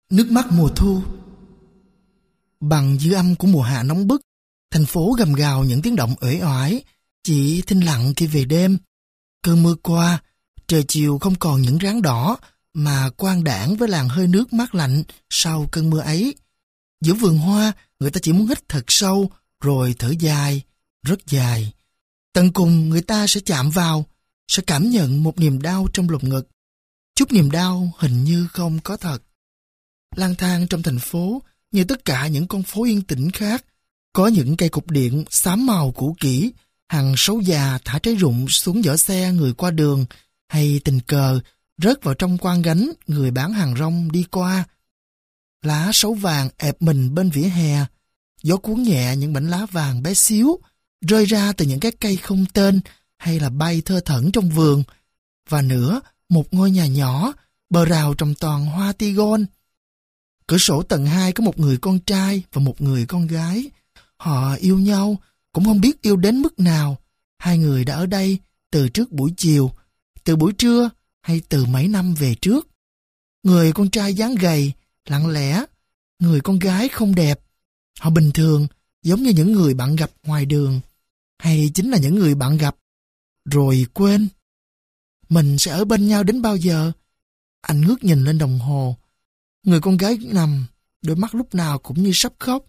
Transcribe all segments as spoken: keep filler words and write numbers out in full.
Nước mắt mùa thu. Bằng dư âm của mùa hạ nóng bức, thành phố gầm gào những tiếng động uể oải, chỉ thinh lặng khi về đêm. Cơn mưa qua, trời chiều không còn những ráng đỏ, mà quang đãng với làn hơi nước mát lạnh sau cơn mưa ấy. Giữa vườn hoa, người ta chỉ muốn hít thật sâu, rồi thở dài, rất dài. Tận cùng người ta sẽ chạm vào, sẽ cảm nhận một niềm đau trong lồng ngực. Chút niềm đau hình như không có thật. Lang thang trong thành phố, như tất cả những con phố yên tĩnh khác, có những cây cục điện xám màu cũ kỹ, hàng sấu già thả trái rụng xuống giỏ xe người qua đường, hay tình cờ rớt vào trong khoang gánh người bán hàng rong đi qua. Lá sấu vàng ẹp mình bên vỉa hè, gió cuốn nhẹ những mảnh lá vàng bé xíu, rơi ra từ những cái cây không tên hay là bay thơ thẩn trong vườn. Và nữa, một ngôi nhà nhỏ, bờ rào trồng toàn hoa tigon. Cửa sổ tầng hai có một người con trai và một người con gái. Họ yêu nhau, cũng không biết yêu đến mức nào. Hai người đã ở đây từ trước buổi chiều, từ buổi trưa hay từ mấy năm về trước. Người con trai dáng gầy, lặng lẽ. Người con gái không đẹp. Họ bình thường, giống như những người bạn gặp ngoài đường. Hay chính là những người bạn gặp, rồi quên. Mình sẽ ở bên nhau đến bao giờ? Anh ngước nhìn lên đồng hồ. Người con gái nằm, đôi mắt lúc nào cũng như sắp khóc.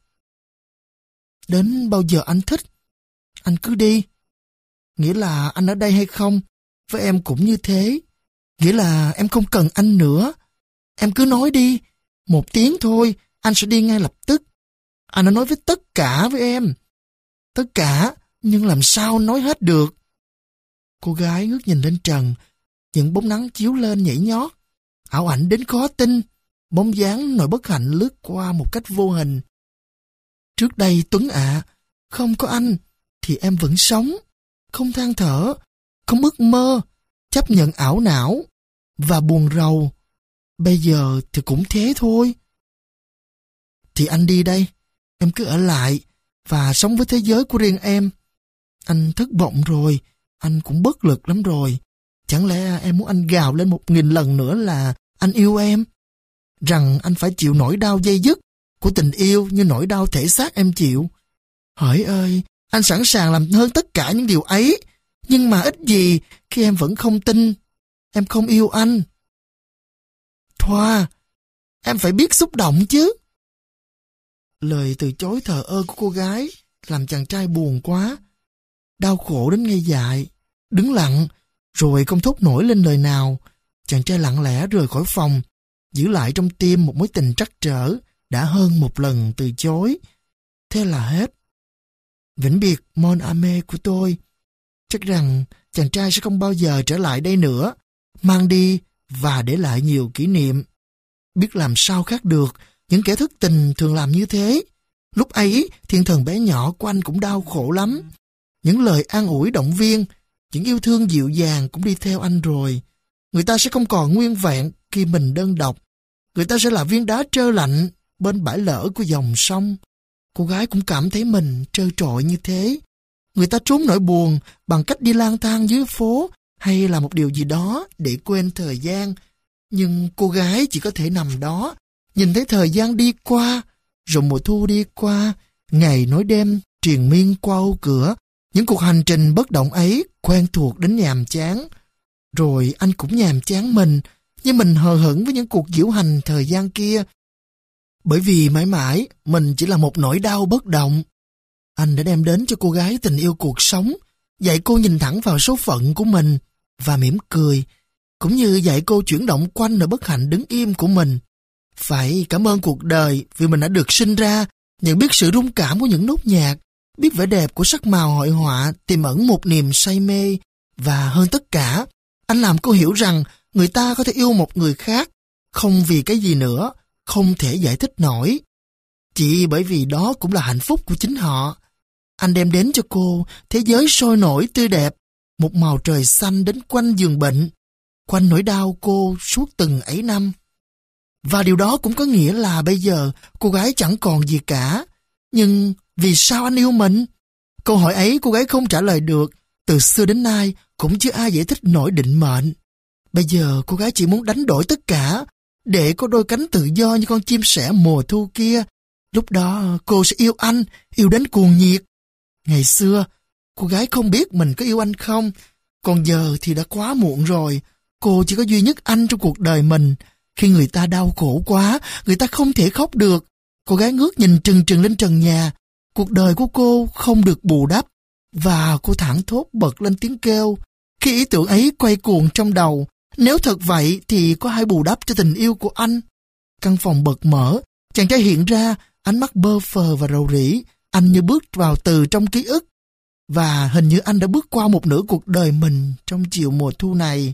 Đến bao giờ anh thích? Anh cứ đi. Nghĩa là anh ở đây hay không? Với em cũng như thế. Nghĩa là em không cần anh nữa. Em cứ nói đi. Một tiếng thôi, anh sẽ đi ngay lập tức. Anh đã nói với tất cả với em. Tất cả, nhưng làm sao nói hết được? Cô gái ngước nhìn lên trần. Những bóng nắng chiếu lên nhảy nhót. Ảo ảnh đến khó tin. Bóng dáng nỗi bất hạnh lướt qua một cách vô hình. Trước đây Tuấn ạ, không có anh thì em vẫn sống, không than thở, không ước mơ, chấp nhận ảo não và buồn rầu. Bây giờ thì cũng thế thôi. Thì anh đi đây, em cứ ở lại và sống với thế giới của riêng em. Anh thất vọng rồi, anh cũng bất lực lắm rồi. Chẳng lẽ em muốn anh gào lên một nghìn lần nữa là anh yêu em? Rằng anh phải chịu nỗi đau dây dứt của tình yêu như nỗi đau thể xác em chịu. Hỡi ơi, anh sẵn sàng làm hơn tất cả những điều ấy, nhưng mà ít gì khi em vẫn không tin, em không yêu anh. Thoa, em phải biết xúc động chứ. Lời từ chối thờ ơ của cô gái làm chàng trai buồn quá, đau khổ đến ngây dại, đứng lặng, rồi không thốt nổi lên lời nào. Chàng trai lặng lẽ rời khỏi phòng, giữ lại trong tim một mối tình trắc trở đã hơn một lần từ chối. Thế là hết. Vĩnh biệt mon ame của tôi. Chắc rằng chàng trai sẽ không bao giờ trở lại đây nữa, mang đi và để lại nhiều kỷ niệm. Biết làm sao khác được, những kẻ thất tình thường làm như thế. Lúc ấy, thiên thần bé nhỏ của anh cũng đau khổ lắm. Những lời an ủi động viên, những yêu thương dịu dàng cũng đi theo anh rồi. Người ta sẽ không còn nguyên vẹn khi mình đơn độc. Người ta sẽ là viên đá trơ lạnh bên bãi lỡ của dòng sông. Cô gái cũng cảm thấy mình trơ trọi như thế. Người ta trốn nỗi buồn bằng cách đi lang thang dưới phố hay là một điều gì đó để quên thời gian. Nhưng cô gái chỉ có thể nằm đó, nhìn thấy thời gian đi qua, rồi mùa thu đi qua, ngày nối đêm triền miên qua ô cửa. Những cuộc hành trình bất động ấy quen thuộc đến nhàm chán. Rồi anh cũng nhàm chán mình, nhưng mình hờ hững với những cuộc diễu hành thời gian kia. Bởi vì mãi mãi mình chỉ là một nỗi đau bất động. Anh đã đem đến cho cô gái tình yêu cuộc sống, dạy cô nhìn thẳng vào số phận của mình và mỉm cười, cũng như dạy cô chuyển động quanh nỗi bất hạnh đứng im của mình. Phải cảm ơn cuộc đời vì mình đã được sinh ra, nhận biết sự rung cảm của những nốt nhạc, biết vẻ đẹp của sắc màu hội họa tiềm ẩn một niềm say mê. Và hơn tất cả, anh làm cô hiểu rằng người ta có thể yêu một người khác, không vì cái gì nữa, không thể giải thích nổi. Chỉ bởi vì đó cũng là hạnh phúc của chính họ. Anh đem đến cho cô thế giới sôi nổi tươi đẹp, một màu trời xanh đến quanh giường bệnh, quanh nỗi đau cô suốt từng ấy năm. Và điều đó cũng có nghĩa là bây giờ cô gái chẳng còn gì cả. Nhưng vì sao anh yêu mình? Câu hỏi ấy cô gái không trả lời được. Từ xưa đến nay cũng chưa ai giải thích nổi định mệnh. Bây giờ cô gái chỉ muốn đánh đổi tất cả, để có đôi cánh tự do như con chim sẻ mùa thu kia. Lúc đó cô sẽ yêu anh, yêu đến cuồng nhiệt. Ngày xưa, cô gái không biết mình có yêu anh không, còn giờ thì đã quá muộn rồi. Cô chỉ có duy nhất anh trong cuộc đời mình. Khi người ta đau khổ quá, người ta không thể khóc được. Cô gái ngước nhìn trừng trừng lên trần nhà. Cuộc đời của cô không được bù đắp. Và cô thảng thốt bật lên tiếng kêu. Khi ý tưởng ấy quay cuồng trong đầu, nếu thật vậy thì có ai bù đắp cho tình yêu của anh? Căn phòng bật mở, chàng trai hiện ra, ánh mắt bơ phờ và rầu rĩ. Anh như bước vào từ trong ký ức. Và hình như anh đã bước qua một nửa cuộc đời mình trong chiều mùa thu này.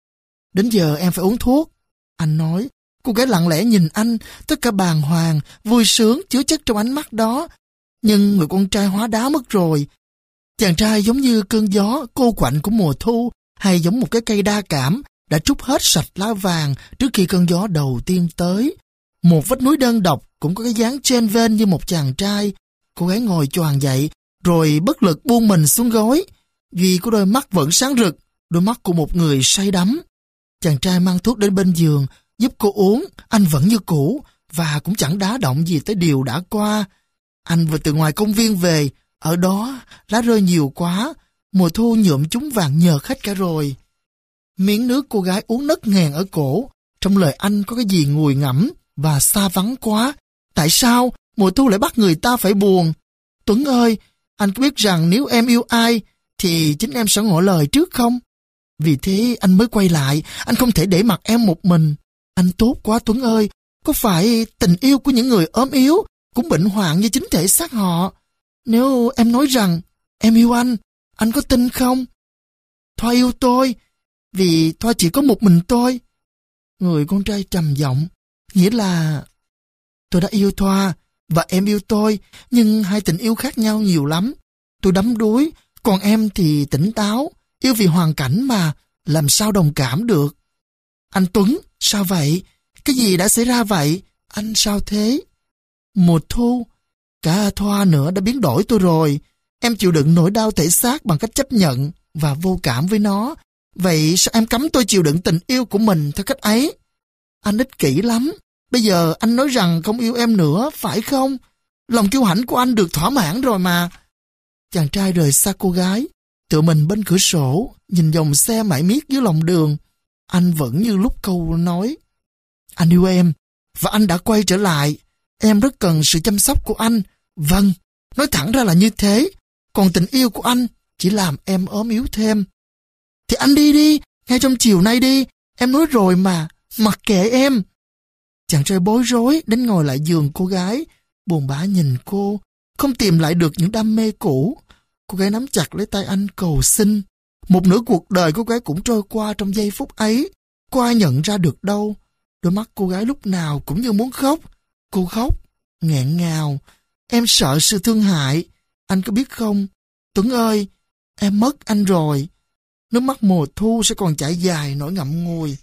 Đến giờ em phải uống thuốc, anh nói. Cô gái lặng lẽ nhìn anh, tất cả bàng hoàng, vui sướng chứa chất trong ánh mắt đó. Nhưng người con trai hóa đá mất rồi. Chàng trai giống như cơn gió cô quạnh của mùa thu, hay giống một cái cây đa cảm đã trút hết sạch lá vàng trước khi cơn gió đầu tiên tới. Một vách núi đơn độc cũng có cái dáng trên vên như một chàng trai. Cô gái ngồi choàng dậy, rồi bất lực buông mình xuống gối. Duy có đôi mắt vẫn sáng rực, đôi mắt của một người say đắm. Chàng trai mang thuốc đến bên giường, giúp cô uống. Anh vẫn như cũ, và cũng chẳng đá động gì tới điều đã qua. Anh vừa từ ngoài công viên về, ở đó lá rơi nhiều quá, mùa thu nhuộm chúng vàng nhợt hết cả rồi. Miếng nước cô gái uống nấc nghẹn ở cổ, trong lời anh có cái gì ngùi ngẫm và xa vắng quá. Tại sao mùa thu lại bắt người ta phải buồn? Tuấn ơi, anh có biết rằng nếu em yêu ai, thì chính em sẽ ngỏ lời trước không? Vì thế anh mới quay lại, anh không thể để mặc em một mình. Anh tốt quá Tuấn ơi, có phải tình yêu của những người ốm yếu cũng bệnh hoạn như chính thể xác họ? Nếu em nói rằng em yêu anh, anh có tin không? Thoa yêu tôi, vì Thoa chỉ có một mình tôi. Người con trai trầm giọng, nghĩa là tôi đã yêu Thoa và em yêu tôi, nhưng hai tình yêu khác nhau nhiều lắm. Tôi đắm đuối, còn em thì tỉnh táo, yêu vì hoàn cảnh mà, làm sao đồng cảm được. Anh Tuấn, sao vậy? Cái gì đã xảy ra vậy? Anh sao thế? Mùa thu, cả Thoa nữa đã biến đổi tôi rồi. Em chịu đựng nỗi đau thể xác bằng cách chấp nhận và vô cảm với nó. Vậy sao em cấm tôi chịu đựng tình yêu của mình theo cách ấy? Anh ích kỷ lắm. Bây giờ anh nói rằng không yêu em nữa, phải không? Lòng kiêu hãnh của anh được thỏa mãn rồi mà. Chàng trai rời xa cô gái, tựa mình bên cửa sổ, nhìn dòng xe mải miết dưới lòng đường. Anh vẫn như lúc câu nói. Anh yêu em, và anh đã quay trở lại. Em rất cần sự chăm sóc của anh. Vâng, nói thẳng ra là như thế. Còn tình yêu của anh chỉ làm em ốm yếu thêm. Thì anh đi đi, ngay trong chiều nay đi. Em nói rồi mà, mặc kệ em. Chàng trai bối rối đến ngồi lại giường cô gái, buồn bã nhìn cô, không tìm lại được những đam mê cũ. Cô gái nắm chặt lấy tay anh cầu xin. Một nửa cuộc đời cô gái cũng trôi qua trong giây phút ấy. Có ai nhận ra được đâu. Đôi mắt cô gái lúc nào cũng như muốn khóc. Cô khóc, nghẹn ngào. Em sợ sự thương hại. Anh có biết không? Tuấn ơi, em mất anh rồi. Nước mắt mùa thu sẽ còn chảy dài nỗi ngậm ngùi.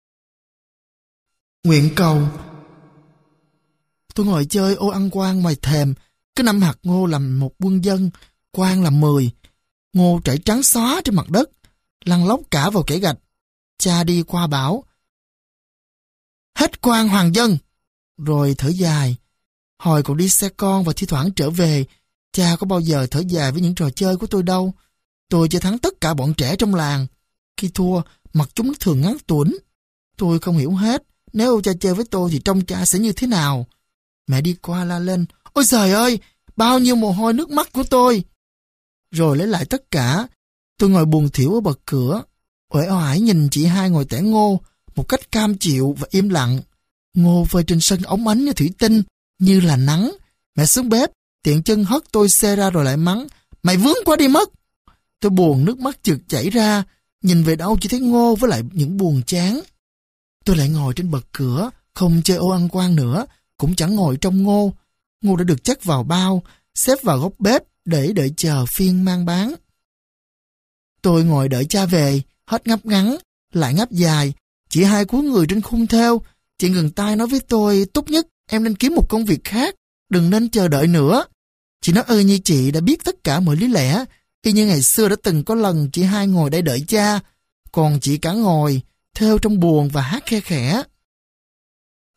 Nguyện cầu. Tôi ngồi chơi ô ăn quan ngoài thềm. Cứ năm hạt ngô làm một quân dân, quan làm mười. Ngô chảy trắng xóa trên mặt đất, lăn lóc cả vào kẽ gạch. Cha đi qua bảo, hết quan hoàng dân. Rồi thở dài. Hồi còn đi xe con và thi thoảng trở về, cha có bao giờ thở dài với những trò chơi của tôi đâu. Tôi chơi thắng tất cả bọn trẻ trong làng. Khi thua, mặt chúng thường ngắn tuổn. Tôi không hiểu hết, nếu cha chơi với tôi thì trông cha sẽ như thế nào. Mẹ đi qua la lên, ôi trời ơi, bao nhiêu mồ hôi nước mắt của tôi. Rồi lấy lại tất cả. Tôi ngồi buồn thiểu ở bậc cửa, uể oải nhìn chị hai ngồi tẻ ngô, một cách cam chịu và im lặng. Ngô phơi trên sân óng ánh như thủy tinh, như là nắng. Mẹ xuống bếp, tiện chân hất tôi xe ra rồi lại mắng, mày vướng quá đi mất. Tôi buồn nước mắt chực chảy ra, nhìn về đâu chỉ thấy Ngô với lại những buồn chán. Tôi lại ngồi trên bậc cửa, không chơi ô ăn quan nữa, cũng chẳng ngồi trong Ngô. Ngô đã được chất vào bao, xếp vào góc bếp để đợi chờ phiên mang bán. Tôi ngồi đợi cha về, hết ngáp ngắn, lại ngáp dài. Chị hai cúi người trên khung thêu. Chị ngừng tay nói với tôi, tốt nhất em nên kiếm một công việc khác, đừng nên chờ đợi nữa. Chị nói ơi như chị đã biết tất cả mọi lý lẽ, y như ngày xưa đã từng có lần chị hai ngồi đây đợi cha, còn chị cả ngồi, thêu trong buồn và hát khe khẽ.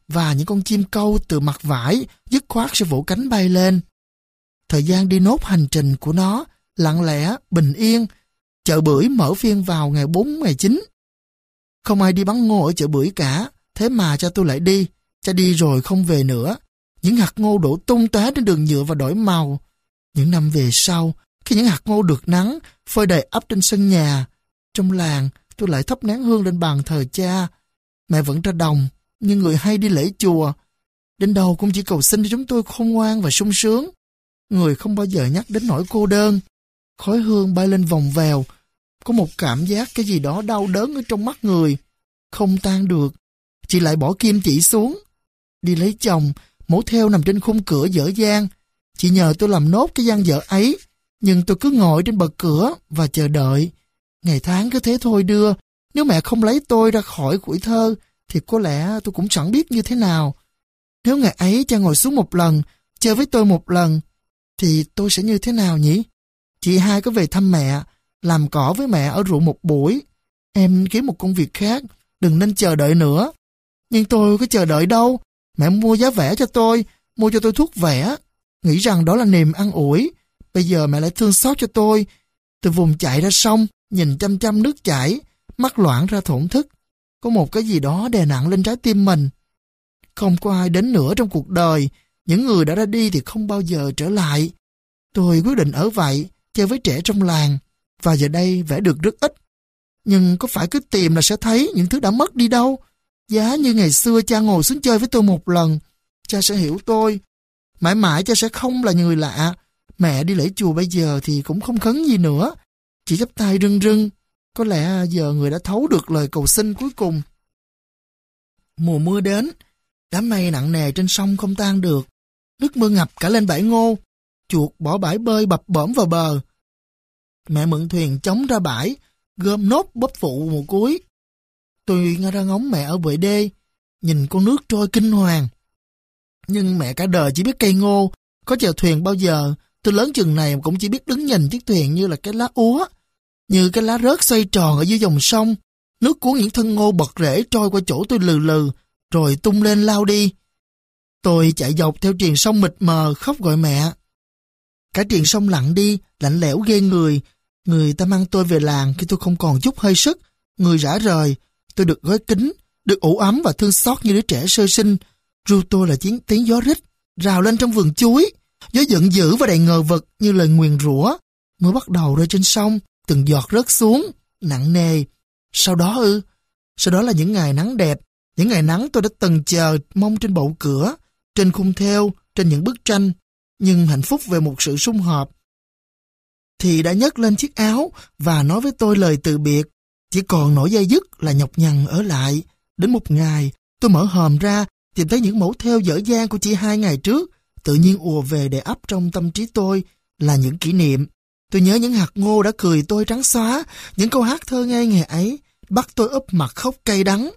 và những con chim câu từ mặt vải dứt khoát sẽ vỗ cánh bay lên. Thời gian đi nốt hành trình của nó lặng lẽ, bình yên. Chợ bưởi mở phiên vào ngày bốn, ngày chín. Không ai đi bắn ngô ở chợ bưởi cả, thế mà cha tôi lại đi. Cha đi rồi không về nữa. Những hạt ngô đổ tung tóe trên đường nhựa và đổi màu. Những năm về sau, khi những hạt ngô được nắng phơi đầy ắp trên sân nhà, trong làng tôi lại thắp nén hương lên bàn thờ cha. Mẹ vẫn ra đồng, nhưng người hay đi lễ chùa. Đến đâu cũng chỉ cầu xin cho chúng tôi khôn ngoan và sung sướng. Người không bao giờ nhắc đến nỗi cô đơn. Khói hương bay lên vòng vèo. Có một cảm giác cái gì đó đau đớn ở trong mắt người. Không tan được. Chị lại bỏ kim chỉ xuống. Đi lấy chồng, mẫu theo nằm trên khung cửa dở dang. Chị nhờ tôi làm nốt cái gian dở ấy. Nhưng tôi cứ ngồi trên bậc cửa và chờ đợi. Ngày tháng cứ thế thôi đưa. Nếu mẹ không lấy tôi ra khỏi củi thơ, thì có lẽ tôi cũng chẳng biết như thế nào. Nếu ngày ấy cha ngồi xuống một lần, chơi với tôi một lần, thì tôi sẽ như thế nào nhỉ? Chị hai có về thăm mẹ, làm cỏ với mẹ ở ruộng một buổi. Em kiếm một công việc khác, đừng nên chờ đợi nữa. Nhưng tôi có chờ đợi đâu. Mẹ mua giá vẽ cho tôi, mua cho tôi thuốc vẽ. Nghĩ rằng đó là niềm an ủi. Bây giờ mẹ lại thương xót cho tôi. Từ vùng chạy ra sông, nhìn chăm chăm nước chảy, mắt loãng ra thổn thức. Có một cái gì đó đè nặng lên trái tim mình. Không có ai đến nữa trong cuộc đời. Những người đã ra đi thì không bao giờ trở lại. Tôi quyết định ở vậy, chơi với trẻ trong làng. Và giờ đây vẽ được rất ít. Nhưng có phải cứ tìm là sẽ thấy những thứ đã mất đi đâu. Giá như ngày xưa cha ngồi xuống chơi với tôi một lần, cha sẽ hiểu tôi. Mãi mãi cha sẽ không là người lạ. Mẹ đi lễ chùa bây giờ thì cũng không khấn gì nữa. Chỉ chắp tay rưng rưng. Có lẽ giờ người đã thấu được lời cầu xin cuối cùng. Mùa mưa đến. Đám mây nặng nề trên sông không tan được. Nước mưa ngập cả lên bãi ngô. Chuột bỏ bãi bơi bập bõm vào bờ. Mẹ mượn thuyền chống ra bãi, gom nốt bóp phụ một cuối. Tôi ngay ra ngóng mẹ ở bờ đê, nhìn con nước trôi kinh hoàng. Nhưng mẹ cả đời chỉ biết cây ngô, có chèo thuyền bao giờ. Tôi lớn chừng này cũng chỉ biết đứng nhìn chiếc thuyền như là cái lá úa, như cái lá rớt xoay tròn ở dưới dòng sông. Nước cuốn những thân ngô bật rễ trôi qua chỗ tôi lừ lừ, rồi tung lên lao đi. Tôi chạy dọc theo triền sông mịt mờ khóc gọi mẹ. Cả triền sông lặng đi, lạnh lẽo ghê người. Người ta mang tôi về làng khi tôi không còn chút hơi sức. Người rã rời, tôi được gói kín, được ủ ấm và thương xót như đứa trẻ sơ sinh. Ru tôi là tiếng, tiếng gió rít, rào lên trong vườn chuối. Gió giận dữ và đầy ngờ vực như lời nguyền rủa. Mưa bắt đầu rơi trên sông, từng giọt rớt xuống, nặng nề. Sau đó ư? Sau đó là những ngày nắng đẹp, những ngày nắng tôi đã từng chờ mong trên bậu cửa, trên khung thêu, trên những bức tranh. Nhưng hạnh phúc về một sự sum họp thì đã nhấc lên chiếc áo và nói với tôi lời từ biệt. Chỉ còn nỗi dây dứt là nhọc nhằn ở lại. Đến một ngày, tôi mở hòm ra, tìm thấy những mẫu thêu dở dang của chị hai ngày trước, tự nhiên ùa về để ấp trong tâm trí tôi là những kỷ niệm. Tôi nhớ những hạt ngô đã cười tôi trắng xóa, những câu hát thơ ngây ngày ấy bắt tôi úp mặt khóc cay đắng.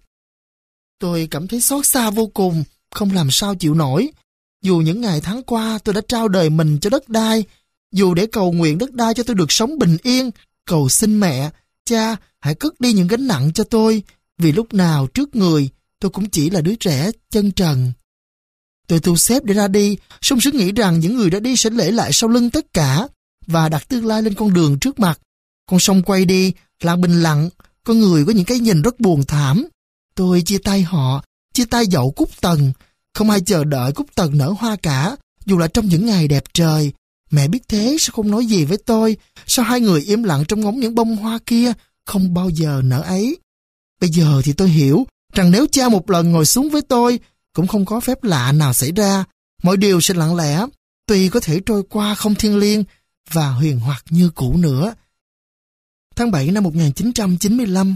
Tôi cảm thấy xót xa vô cùng, không làm sao chịu nổi. Dù những ngày tháng qua tôi đã trao đời mình cho đất đai, dù để cầu nguyện đất đai cho tôi được sống bình yên, cầu xin mẹ, cha hãy cất đi những gánh nặng cho tôi, vì lúc nào trước người tôi cũng chỉ là đứa trẻ chân trần. Tôi thu xếp để ra đi, sung sướng nghĩ rằng những người đã đi sẽ để lại sau lưng tất cả và đặt tương lai lên con đường trước mặt. Con sông quay đi, lặng bình lặng, có người có những cái nhìn rất buồn thảm. Tôi chia tay họ, chia tay dậu Cúc Tần. Không ai chờ đợi Cúc Tần nở hoa cả, dù là trong những ngày đẹp trời. Mẹ biết thế sao không nói gì với tôi? Sao hai người im lặng trong ngóng những bông hoa kia không bao giờ nở ấy? Bây giờ thì tôi hiểu rằng nếu cha một lần ngồi xuống với tôi, cũng không có phép lạ nào xảy ra. Mọi điều sẽ lặng lẽ, tuy có thể trôi qua không thiêng liêng và huyền hoặc như cũ nữa. Tháng bảy năm một nghìn chín trăm chín mươi lăm.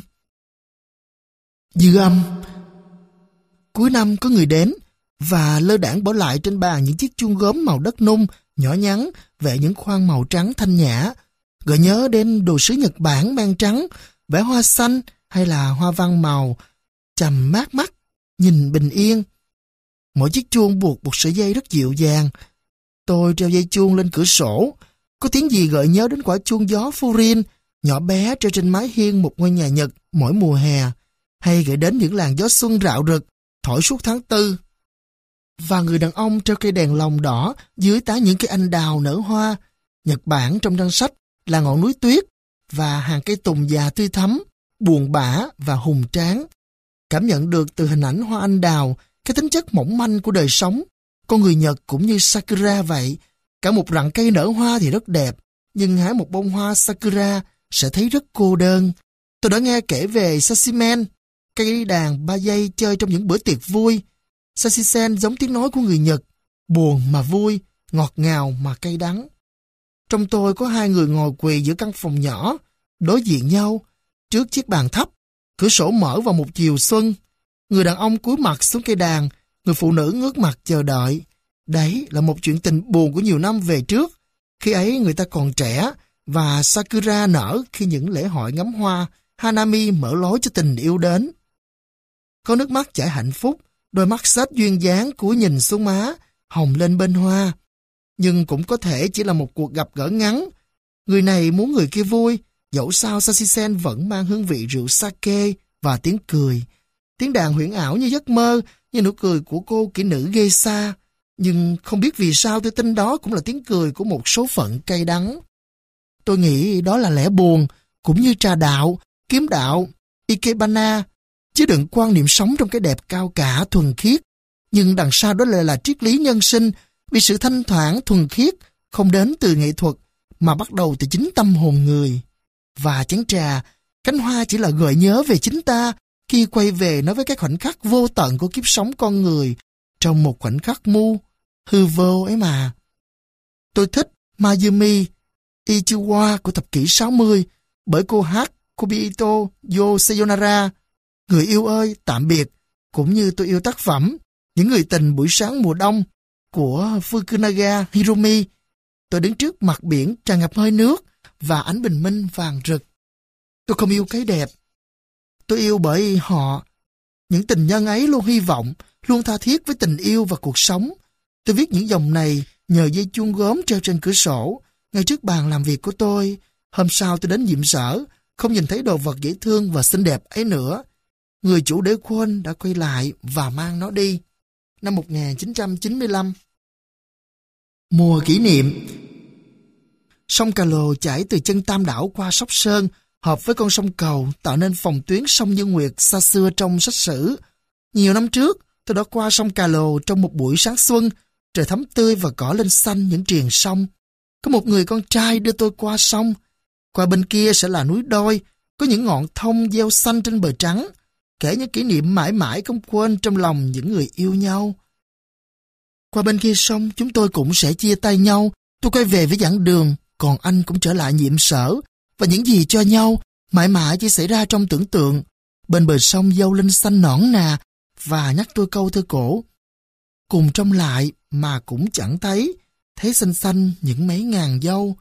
Dư âm. Cuối năm có người đến và lơ đãng bỏ lại trên bàn những chiếc chuông gốm màu đất nung, nhỏ nhắn, vẽ những khoang màu trắng thanh nhã, gợi nhớ đến đồ sứ Nhật Bản mang trắng, vẽ hoa xanh hay là hoa văn màu, trầm mát mắt, nhìn bình yên. Mỗi chiếc chuông buộc một sợi dây rất dịu dàng. Tôi treo dây chuông lên cửa sổ, có tiếng gì gợi nhớ đến quả chuông gió Furin, nhỏ bé treo trên mái hiên một ngôi nhà Nhật mỗi mùa hè, hay gợi đến những làn gió xuân rạo rực, thổi suốt tháng tư và người đàn ông treo cây đèn lồng đỏ dưới tán những cây anh đào nở hoa. Nhật Bản trong danh sách là ngọn núi tuyết và hàng cây tùng già tươi thắm, buồn bã và hùng tráng. Cảm nhận được từ hình ảnh hoa anh đào cái tính chất mỏng manh của đời sống. Con người Nhật cũng như Sakura vậy. Cả một rặng cây nở hoa thì rất đẹp, nhưng hái một bông hoa Sakura sẽ thấy rất cô đơn. Tôi đã nghe kể về Sashimen, cây đàn ba dây chơi trong những bữa tiệc vui. Sashisen giống tiếng nói của người Nhật, buồn mà vui, ngọt ngào mà cay đắng. Trong tôi có hai người ngồi quỳ giữa căn phòng nhỏ, đối diện nhau, trước chiếc bàn thấp, cửa sổ mở vào một chiều xuân. Người đàn ông cúi mặt xuống cây đàn, người phụ nữ ngước mặt chờ đợi. Đấy là một chuyện tình buồn của nhiều năm về trước. Khi ấy người ta còn trẻ, và Sakura nở khi những lễ hội ngắm hoa Hanami mở lối cho tình yêu đến. Có nước mắt chảy hạnh phúc, đôi mắt xếch duyên dáng cúi nhìn xuống má, hồng lên bên hoa. Nhưng cũng có thể chỉ là một cuộc gặp gỡ ngắn. Người này muốn người kia vui, dẫu sao Sashisen vẫn mang hương vị rượu sake và tiếng cười. Tiếng đàn huyễn ảo như giấc mơ, như nụ cười của cô kỹ nữ geisha. Nhưng không biết vì sao tôi tin đó cũng là tiếng cười của một số phận cay đắng. Tôi nghĩ đó là lẽ buồn, cũng như trà đạo, kiếm đạo, ikebana, chứ đừng quan niệm sống trong cái đẹp cao cả, thuần khiết. Nhưng đằng sau đó lại là triết lý nhân sinh, vì sự thanh thoảng, thuần khiết không đến từ nghệ thuật, mà bắt đầu từ chính tâm hồn người. Và chén trà, cánh hoa chỉ là gợi nhớ về chính ta, khi quay về nói với cái khoảnh khắc vô tận của kiếp sống con người, trong một khoảnh khắc mu, hư vô ấy mà. Tôi thích Mayumi Ichiwa của thập kỷ sáu mươi, bởi cô hát Kobito yo Sayonara, người yêu ơi, tạm biệt, cũng như tôi yêu tác phẩm Những người tình buổi sáng mùa đông của Fukunaga Hiromi. Tôi đứng trước mặt biển tràn ngập hơi nước và ánh bình minh vàng rực. Tôi không yêu cái đẹp. Tôi yêu bởi họ. Những tình nhân ấy luôn hy vọng, luôn tha thiết với tình yêu và cuộc sống. Tôi viết những dòng này nhờ dây chuông gốm treo trên cửa sổ, ngay trước bàn làm việc của tôi. Hôm sau tôi đến nhiệm sở, không nhìn thấy đồ vật dễ thương và xinh đẹp ấy nữa. Người chủ để quên đã quay lại và mang nó đi. Năm một nghìn chín trăm chín mươi lăm. Mùa kỷ niệm. Sông Cà Lồ chảy từ chân Tam Đảo qua Sóc Sơn, hợp với con sông Cầu, tạo nên phòng tuyến sông Như Nguyệt xa xưa trong sách sử. Nhiều năm trước, tôi đã qua sông Cà Lồ trong một buổi sáng xuân, trời thắm tươi và cỏ lên xanh những triền sông. Có một người con trai đưa tôi qua sông. Qua bên kia sẽ là núi đôi, có những ngọn thông gieo xanh trên bờ trắng, kể những kỷ niệm mãi mãi không quên trong lòng những người yêu nhau. Qua bên kia sông, chúng tôi cũng sẽ chia tay nhau. Tôi quay về với giảng đường, còn anh cũng trở lại nhiệm sở. Và những gì cho nhau, mãi mãi chỉ xảy ra trong tưởng tượng. Bên bờ sông dâu linh xanh nõn nà, và nhắc tôi câu thơ cổ. Cùng trông lại mà cũng chẳng thấy, thấy xanh xanh những mấy ngàn dâu.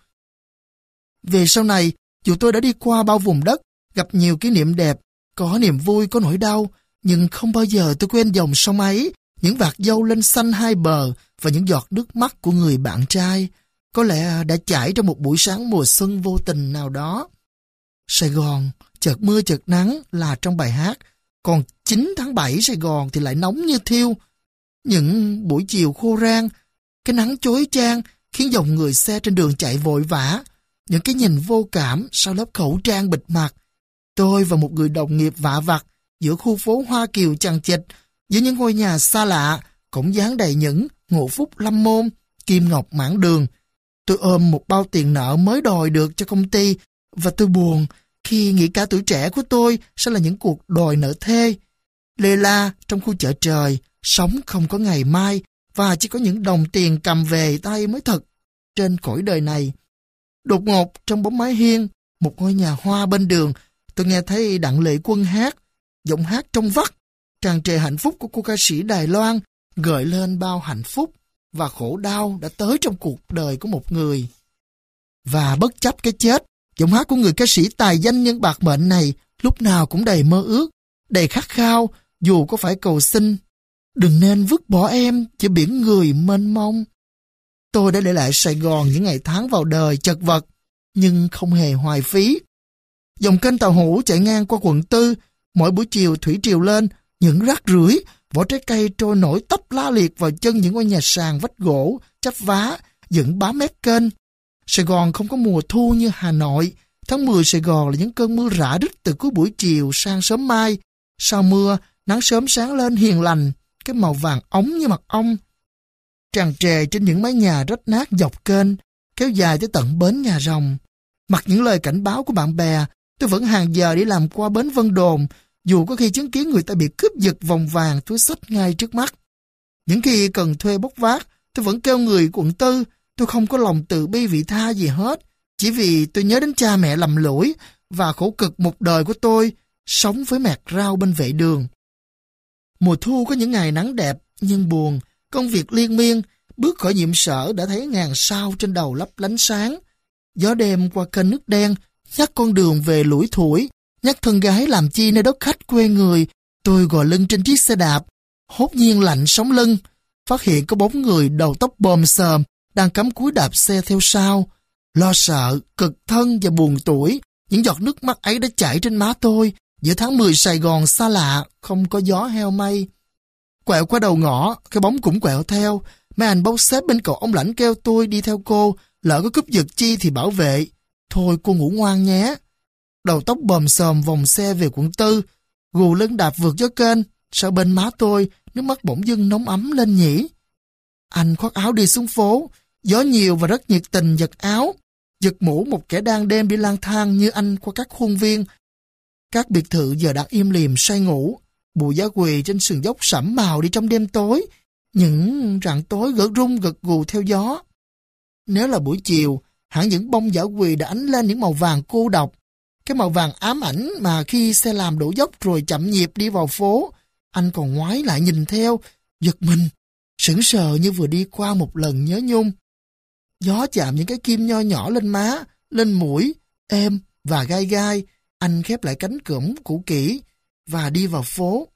Về sau này, dù tôi đã đi qua bao vùng đất, gặp nhiều kỷ niệm đẹp, có niềm vui, có nỗi đau, nhưng không bao giờ tôi quên dòng sông ấy, những vạt dâu lên xanh hai bờ và những giọt nước mắt của người bạn trai, có lẽ đã chảy trong một buổi sáng mùa xuân vô tình nào đó. Sài Gòn, chợt mưa chợt nắng là trong bài hát, còn chín tháng bảy Sài Gòn thì lại nóng như thiêu. Những buổi chiều khô rang, cái nắng chói chang khiến dòng người xe trên đường chạy vội vã, những cái nhìn vô cảm sau lớp khẩu trang bịt mặt. Tôi và một người đồng nghiệp vạ vặt giữa khu phố Hoa Kiều chằng chịt, giữa những ngôi nhà xa lạ, cổng dáng đầy những Ngộ Phúc Lâm Môn, Kim Ngọc Mãn Đường. Tôi ôm một bao tiền nợ mới đòi được cho công ty, và tôi buồn khi nghĩ cả tuổi trẻ của tôi sẽ là những cuộc đòi nợ thê. Lê la trong khu chợ trời, sống không có ngày mai, và chỉ có những đồng tiền cầm về tay mới thật trên cõi đời này. Đột ngột trong bóng mái hiên, một ngôi nhà hoa bên đường, tôi nghe thấy Đặng Lệ Quân hát. Giọng hát trong vắt, tràn trề hạnh phúc của cô ca sĩ Đài Loan, gợi lên bao hạnh phúc và khổ đau đã tới trong cuộc đời của một người. Và bất chấp cái chết, giọng hát của người ca sĩ tài danh nhân bạc mệnh này lúc nào cũng đầy mơ ước, đầy khát khao, dù có phải cầu xin. Đừng nên vứt bỏ em giữa biển người mênh mông. Tôi đã để lại Sài Gòn những ngày tháng vào đời chật vật, nhưng không hề hoài phí. Dòng kênh tàu hũ chạy ngang qua quận tư, mỗi buổi chiều thủy triều lên, những rác rưởi vỏ trái cây trôi nổi tấp la liệt vào chân những ngôi nhà sàn vách gỗ, chắp vá, dựng bám mép kênh. Sài Gòn không có mùa thu như Hà Nội. Tháng mười Sài Gòn là những cơn mưa rã rít từ cuối buổi chiều sang sớm mai. Sau mưa, nắng sớm sáng lên hiền lành, cái màu vàng óng như mặt ong. Tràn trề trên những mái nhà rách nát dọc kênh, kéo dài tới tận bến Nhà Rồng. Mặc những lời cảnh báo của bạn bè, tôi vẫn hàng giờ đi làm qua bến Vân Đồn, dù có khi chứng kiến người ta bị cướp giật vòng vàng túi xách ngay trước mắt. Những khi cần thuê bốc vác, tôi vẫn kêu người quận tư. Tôi không có lòng tự bi vị tha gì hết, chỉ vì tôi nhớ đến cha mẹ lầm lỗi và khổ cực một đời của tôi, sống với mẹt rau bên vệ đường. Mùa thu có những ngày nắng đẹp nhưng buồn, công việc liên miên, bước khỏi nhiệm sở đã thấy ngàn sao trên đầu lấp lánh sáng. Gió đêm qua kênh nước đen, nhắc con đường về lủi thủi, nhắc thân gái làm chi nơi đất khách quê người. Tôi gò lưng trên chiếc xe đạp, hốt nhiên lạnh sống lưng, phát hiện có bóng người đầu tóc bồm xồm đang cắm cúi đạp xe theo sau. Lo sợ, cực thân và buồn tuổi, những giọt nước mắt ấy đã chảy trên má tôi. Giữa tháng mười Sài Gòn xa lạ, không có gió heo mây. Quẹo qua đầu ngõ, cái bóng cũng quẹo theo. Mấy anh bốc xếp bên cậu ông lãnh kêu tôi đi theo cô, lỡ có cướp giật chi thì bảo vệ. Thôi cô ngủ ngoan nhé. Đầu tóc bòm xòm vòng xe về quận tư, gù lưng đạp vượt gió kênh. Sau bên má tôi, nước mắt bỗng dưng nóng ấm lên nhỉ. Anh khoác áo đi xuống phố, gió nhiều và rất nhiệt tình giật áo, giật mũ một kẻ đang đêm đi lang thang như anh qua các khuôn viên. Các biệt thự giờ đã im lìm say ngủ, bụi giá quỳ trên sườn dốc sẫm màu đi trong đêm tối, những rặng tối gật rung gật gù theo gió. Nếu là buổi chiều, hẳn những bông dã quỳ đã ánh lên những màu vàng cô độc, cái màu vàng ám ảnh mà khi xe làm đổ dốc rồi chậm nhịp đi vào phố, anh còn ngoái lại nhìn theo, giật mình, sững sờ như vừa đi qua một lần nhớ nhung. Gió chạm những cái kim nho nhỏ lên má, lên mũi, êm và gai gai. Anh khép lại cánh cổng cũ kỹ và đi vào phố.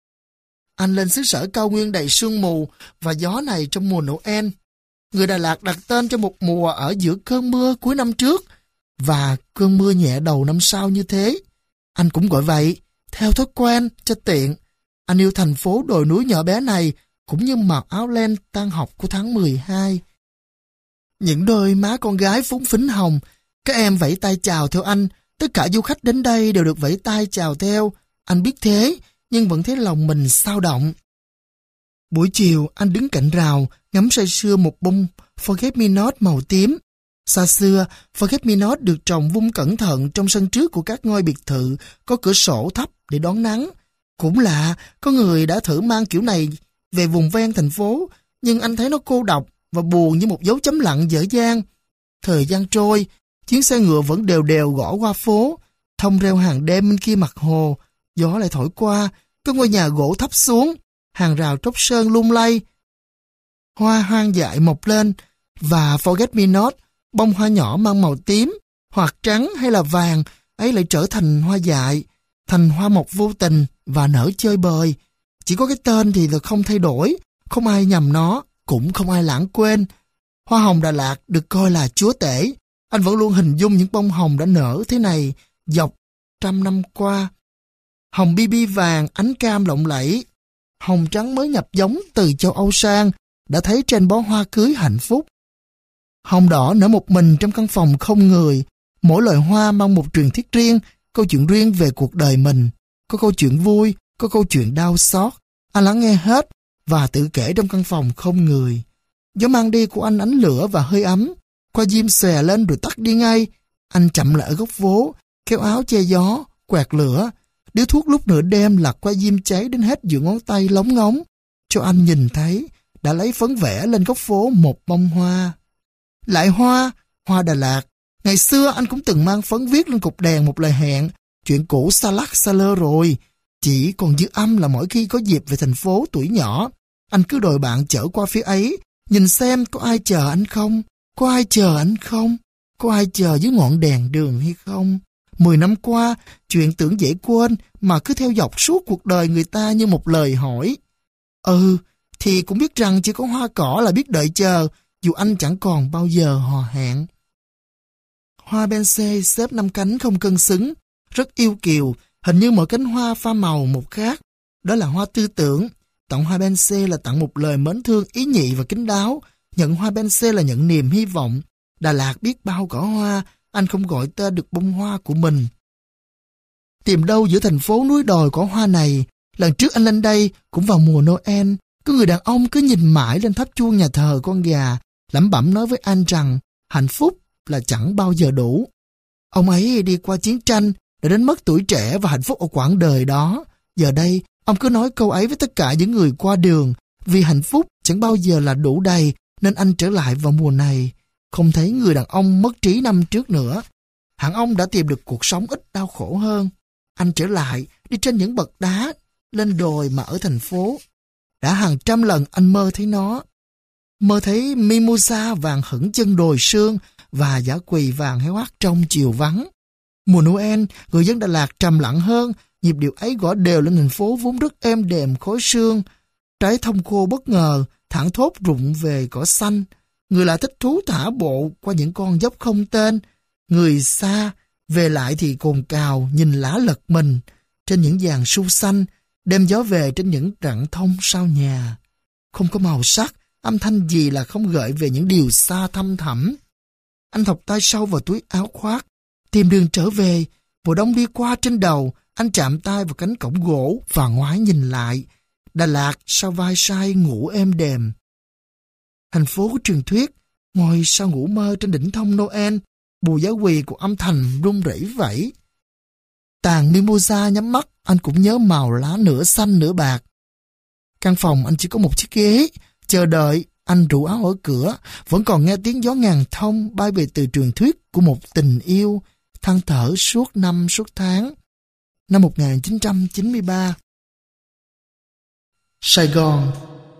Anh lên xứ sở cao nguyên đầy sương mù và gió này trong mùa Noel. Người Đà Lạt đặt tên cho một mùa ở giữa cơn mưa cuối năm trước và cơn mưa nhẹ đầu năm sau như thế. Anh cũng gọi vậy, theo thói quen, cho tiện. Anh yêu thành phố đồi núi nhỏ bé này cũng như mặc áo len tan học của tháng mười hai. Những đôi má con gái phúng phính hồng, các em vẫy tay chào theo anh. Tất cả du khách đến đây đều được vẫy tay chào theo. Anh biết thế, nhưng vẫn thấy lòng mình xao động. Buổi chiều, anh đứng cạnh rào, ngắm say sưa một bông Forget Me Not màu tím. Xa xưa, Forget Me Not được trồng vun cẩn thận trong sân trước của các ngôi biệt thự có cửa sổ thấp để đón nắng. Cũng lạ, có người đã thử mang kiểu này về vùng ven thành phố, nhưng anh thấy nó cô độc và buồn như một dấu chấm lặng dở dang. Thời gian trôi, chuyến xe ngựa vẫn đều đều gõ qua phố, thông reo hàng đêm bên kia mặt hồ, gió lại thổi qua, có ngôi nhà gỗ thấp xuống, hàng rào tróc sơn lung lay. Hoa hoang dại mọc lên, và Forget Me Not, bông hoa nhỏ mang màu tím, hoặc trắng hay là vàng, ấy lại trở thành hoa dại, thành hoa mọc vô tình và nở chơi bời. Chỉ có cái tên thì là không thay đổi, không ai nhầm nó, cũng không ai lãng quên. Hoa hồng Đà Lạt được coi là chúa tể. Anh vẫn luôn hình dung những bông hồng đã nở thế này dọc trăm năm qua. Hồng bi bi vàng, ánh cam lộng lẫy, hồng trắng mới nhập giống từ châu Âu sang, đã thấy trên bó hoa cưới hạnh phúc. Hồng đỏ nở một mình trong căn phòng không người. Mỗi loài hoa mang một truyền thuyết riêng, câu chuyện riêng về cuộc đời mình. Có câu chuyện vui, có câu chuyện đau xót. Anh lắng nghe hết và tự kể trong căn phòng không người. Gió mang đi của anh ánh lửa và hơi ấm. Qua diêm xòe lên rồi tắt đi ngay. Anh chậm lại ở góc phố, kéo áo che gió, quẹt lửa. Điếu thuốc lúc nửa đêm lật qua diêm cháy đến hết giữa ngón tay lóng ngóng. Cho anh nhìn thấy, đã lấy phấn vẽ lên góc phố một bông hoa. Lại hoa, hoa Đà Lạt. Ngày xưa anh cũng từng mang phấn viết lên cục đèn một lời hẹn. Chuyện cũ xa lắc xa lơ rồi. Chỉ còn dư âm là mỗi khi có dịp về thành phố tuổi nhỏ, anh cứ đòi bạn chở qua phía ấy, nhìn xem có ai chờ anh không, có ai chờ anh không, có ai chờ dưới ngọn đèn đường hay không. Mười năm qua, chuyện tưởng dễ quên mà cứ theo dọc suốt cuộc đời người ta như một lời hỏi. Ừ, thì cũng biết rằng chỉ có hoa cỏ là biết đợi chờ, dù anh chẳng còn bao giờ hò hẹn. Hoa Bensey xếp năm cánh không cân xứng, rất yêu kiều, hình như mỗi cánh hoa pha màu một khác. Đó là hoa tư tưởng. Tặng hoa Bense là tặng một lời mến thương ý nhị và kín đáo. Nhận hoa Bense là nhận niềm hy vọng. Đà Lạt biết bao cỏ hoa, anh không gọi tên được bông hoa của mình. Tìm đâu giữa thành phố núi đồi cỏ hoa này, lần trước anh lên đây cũng vào mùa Noel, có người đàn ông cứ nhìn mãi lên tháp chuông nhà thờ con gà, lẩm bẩm nói với anh rằng hạnh phúc là chẳng bao giờ đủ. Ông ấy đi qua chiến tranh để đánh mất tuổi trẻ và hạnh phúc ở quãng đời đó. Giờ đây, ông cứ nói câu ấy với tất cả những người qua đường, vì hạnh phúc chẳng bao giờ là đủ đầy, nên anh trở lại vào mùa này. Không thấy người đàn ông mất trí năm trước nữa. Hẳn ông đã tìm được cuộc sống ít đau khổ hơn. Anh trở lại, đi trên những bậc đá, lên đồi mà ở thành phố. Đã hàng trăm lần anh mơ thấy nó. Mơ thấy mimosa vàng hững chân đồi sương và dã quỳ vàng héo hắt trong chiều vắng. Mùa Noel, người dân Đà Lạt trầm lặng hơn, nhịp điệu ấy gõ đều lên thành phố vốn rất êm đềm khói sương. Trái thông khô bất ngờ, thẳng thốt rụng về cỏ xanh. Người lại thích thú thả bộ qua những con dốc không tên. Người xa, về lại thì cồn cào, nhìn lá lật mình. Trên những dàn su xanh, đem gió về trên những rặng thông sau nhà. Không có màu sắc, âm thanh gì là không gợi về những điều xa thăm thẳm. Anh thọc tay sâu vào túi áo khoác, tìm đường trở về. Mùa đông đi qua trên đầu, anh chạm tay vào cánh cổng gỗ và ngoái nhìn lại. Đà Lạt sau vai sai ngủ êm đềm. Thành phố của truyền thuyết, ngồi sau ngủ mơ trên đỉnh thông Noel, bù giá quỳ của âm thanh rung rẩy vẫy. Tàn mimosa nhắm mắt, anh cũng nhớ màu lá nửa xanh nửa bạc. Căn phòng anh chỉ có một chiếc ghế, chờ đợi, anh rủ áo ở cửa, vẫn còn nghe tiếng gió ngàn thông bay về từ truyền thuyết của một tình yêu, than thở suốt năm suốt tháng. Năm một nghìn chín trăm chín mươi ba. Sài Gòn.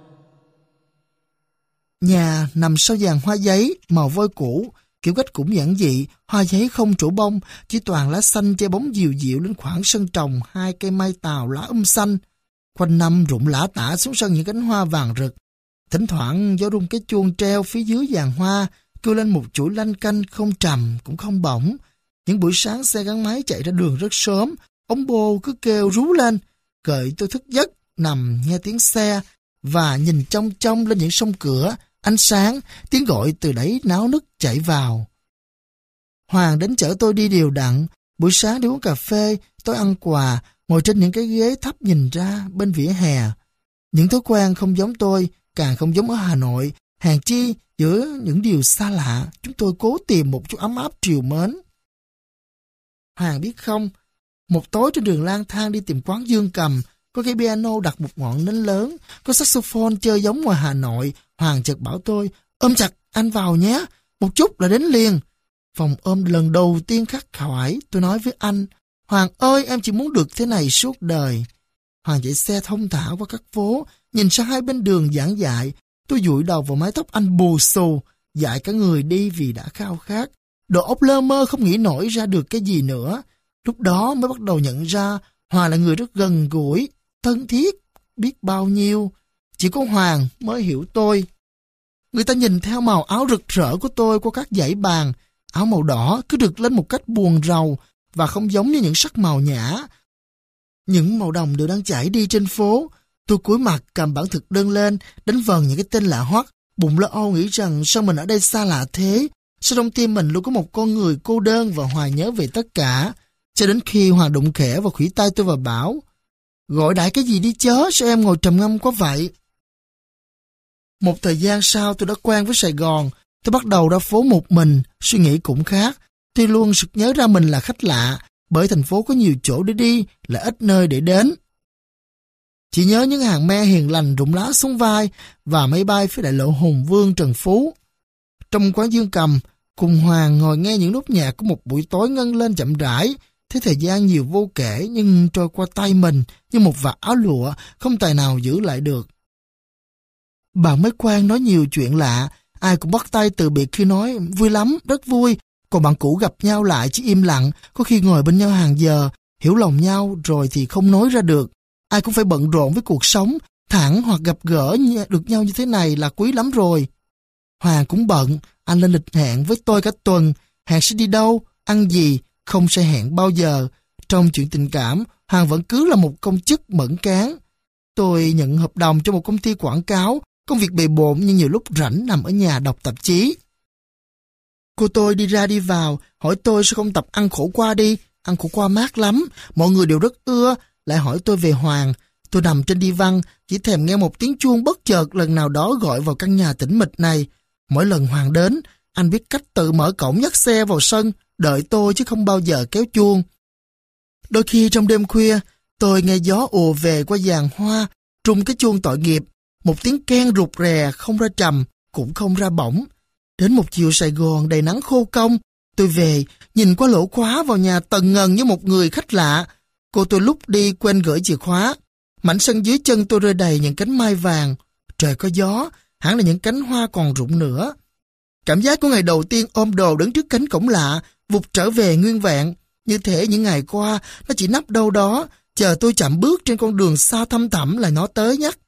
Nhà nằm sau giàn hoa giấy, màu vôi cũ, kiểu cách cũng giản dị, hoa giấy không trổ bông, chỉ toàn lá xanh che bóng dịu dịu lên khoảng sân trồng hai cây mai tàu lá um xanh. Quanh năm rụng lã tả xuống sân những cánh hoa vàng rực. Thỉnh thoảng gió rung cái chuông treo phía dưới giàn hoa, kêu lên một chuỗi lanh canh không trầm cũng không bổng. Những buổi sáng xe gắn máy chạy ra đường rất sớm, ống bô cứ kêu rú lên, gợi tôi thức giấc, nằm nghe tiếng xe và nhìn trong trong lên những sông cửa, ánh sáng, tiếng gọi từ đấy náo nức chạy vào. Hoàng đến chở tôi đi đều đặn, buổi sáng đi uống cà phê, tôi ăn quà, ngồi trên những cái ghế thấp nhìn ra bên vỉa hè. Những thói quen không giống tôi, càng không giống ở Hà Nội, hèn chi giữa những điều xa lạ, chúng tôi cố tìm một chút ấm áp triều mến. Hoàng biết không, một tối trên đường lang thang đi tìm quán Dương Cầm, có cái piano đặt một ngọn nến lớn, có saxophone chơi giống ngoài Hà Nội. Hoàng chợt bảo tôi, ôm chặt anh vào nhé, một chút là đến liền. Phòng ôm lần đầu tiên khắc khoải, tôi nói với anh, Hoàng ơi, em chỉ muốn được thế này suốt đời. Hoàng chạy xe thông thả qua các phố, nhìn sang hai bên đường giảng dại. Tôi dụi đầu vào mái tóc anh bù xù, dại cả người đi vì đã khao khát. Đầu óc lơ mơ không nghĩ nổi ra được cái gì nữa. Lúc đó mới bắt đầu nhận ra Hoàng là người rất gần gũi, thân thiết, biết bao nhiêu. Chỉ có Hoàng mới hiểu tôi. Người ta nhìn theo màu áo rực rỡ của tôi qua các dãy bàn. Áo màu đỏ cứ rực lên một cách buồn rầu và không giống như những sắc màu nhã. Những màu đồng đều đang chảy đi trên phố. Tôi cúi mặt cầm bản thực đơn lên, đánh vần những cái tên lạ hoắc, bụng lo âu nghĩ rằng sao mình ở đây xa lạ thế? Sao trong tim mình luôn có một con người cô đơn và hoài nhớ về tất cả? Cho đến khi Hoàng đụng khẽ vào khuỷu tay tôi và bảo, gọi đại cái gì đi chớ, sao em ngồi trầm ngâm quá vậy? Một thời gian sau tôi đã quen với Sài Gòn, tôi bắt đầu ra phố một mình, suy nghĩ cũng khác. Tôi luôn sực nhớ ra mình là khách lạ, bởi thành phố có nhiều chỗ để đi, lại ít nơi để đến. Chỉ nhớ những hàng me hiền lành rụng lá xuống vai và máy bay phía đại lộ Hùng Vương Trần Phú. Trong quán Dương Cầm, cùng Hoàng ngồi nghe những nốt nhạc của một buổi tối ngân lên chậm rãi. Thế thời gian nhiều vô kể nhưng trôi qua tay mình như một vạt áo lụa, không tài nào giữ lại được. Bạn mới quen nói nhiều chuyện lạ, ai cũng bắt tay từ biệt khi nói vui lắm, rất vui. Còn bạn cũ gặp nhau lại chỉ im lặng, có khi ngồi bên nhau hàng giờ, hiểu lòng nhau rồi thì không nói ra được. Ai cũng phải bận rộn với cuộc sống, thẳng hoặc gặp gỡ được nhau như thế này là quý lắm rồi. Hoàng cũng bận, anh lên lịch hẹn với tôi cả tuần, hẹn sẽ đi đâu, ăn gì, không sẽ hẹn bao giờ. Trong chuyện tình cảm, Hoàng vẫn cứ là một công chức mẫn cán. tôi nhận hợp đồng cho một công ty quảng cáo, công việc bề bộn nhưng nhiều lúc rảnh nằm ở nhà đọc tạp chí. Cô tôi đi ra đi vào, hỏi tôi sao không tập ăn khổ qua đi, ăn khổ qua mát lắm, mọi người đều rất ưa, lại hỏi tôi về Hoàng. Tôi nằm trên đi văn, chỉ thèm nghe một tiếng chuông bất chợt lần nào đó gọi vào căn nhà tĩnh mịch này. Mỗi lần Hoàng đến, anh biết cách tự mở cổng dắt xe vào sân, đợi tôi chứ không bao giờ kéo chuông. Đôi khi trong đêm khuya, tôi nghe gió ùa về qua giàn hoa, trùng cái chuông tội nghiệp, một tiếng keng rụt rè không ra trầm, cũng không ra bổng. Đến một chiều Sài Gòn đầy nắng khô cong, tôi về, nhìn qua lỗ khóa vào nhà tần ngần như một người khách lạ. Cô tôi lúc đi quên gửi chìa khóa. Mảnh sân dưới chân tôi rơi đầy những cánh mai vàng. Trời có gió, hẳn là những cánh hoa còn rụng nữa. Cảm giác của ngày đầu tiên ôm đồ đứng trước cánh cổng lạ, vụt trở về nguyên vẹn. Như thể những ngày qua, nó chỉ nấp đâu đó, chờ tôi chậm bước trên con đường xa thăm thẳm là nó tới nhắc.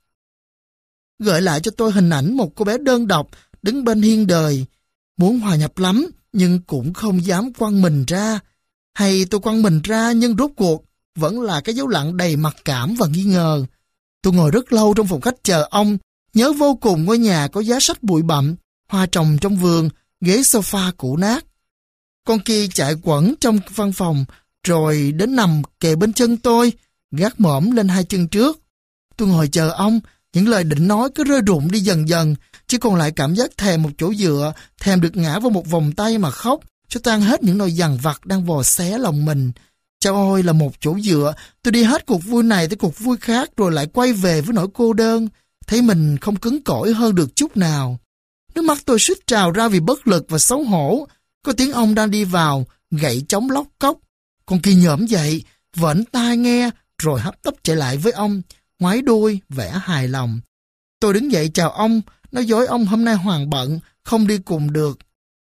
Gợi lại cho tôi hình ảnh một cô bé đơn độc, đứng bên hiên đời. Muốn hòa nhập lắm, nhưng cũng không dám quăng mình ra. Hay tôi quăng mình ra nhưng rốt cuộc vẫn là cái dấu lặng đầy mặc cảm và nghi ngờ. Tôi ngồi rất lâu trong phòng khách chờ ông, nhớ vô cùng ngôi nhà có giá sách bụi bặm, hoa trồng trong vườn, ghế sofa cũ nát. Con kia chạy quẩn trong văn phòng, rồi đến nằm kề bên chân tôi, gác mõm lên hai chân trước. Tôi ngồi chờ ông, những lời định nói cứ rơi rụng đi dần dần, chỉ còn lại cảm giác thèm một chỗ dựa, thèm được ngã vào một vòng tay mà khóc, cho tan hết những nỗi dằn vặt đang vò xé lòng mình. Chao ôi là một chỗ dựa, tôi đi hết cuộc vui này tới cuộc vui khác rồi lại quay về với nỗi cô đơn, thấy mình không cứng cỏi hơn được chút nào. Nước mắt tôi suýt trào ra vì bất lực và xấu hổ. Có tiếng ông đang đi vào, gậy chống lóc cốc. Con kia nhổm dậy, vẫn tai nghe, rồi hấp tấp chạy lại với ông, ngoái đuôi, vẻ hài lòng. Tôi đứng dậy chào ông, nói dối ông hôm nay Hoàng bận, không đi cùng được.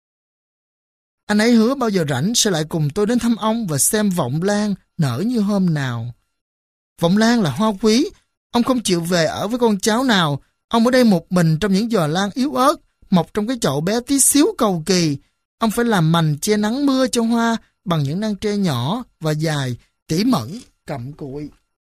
Anh ấy hứa bao giờ rảnh sẽ lại cùng tôi đến thăm ông và xem vọng lan nở như hôm nào. Vọng lan là hoa quý, ông không chịu về ở với con cháu nào, ông ở đây một mình trong những giò lan yếu ớt, mọc trong cái chậu bé tí xíu cầu kỳ. Ông phải làm mành che nắng mưa cho hoa bằng những nang tre nhỏ và dài, tỉ mẩn, cặm cụi.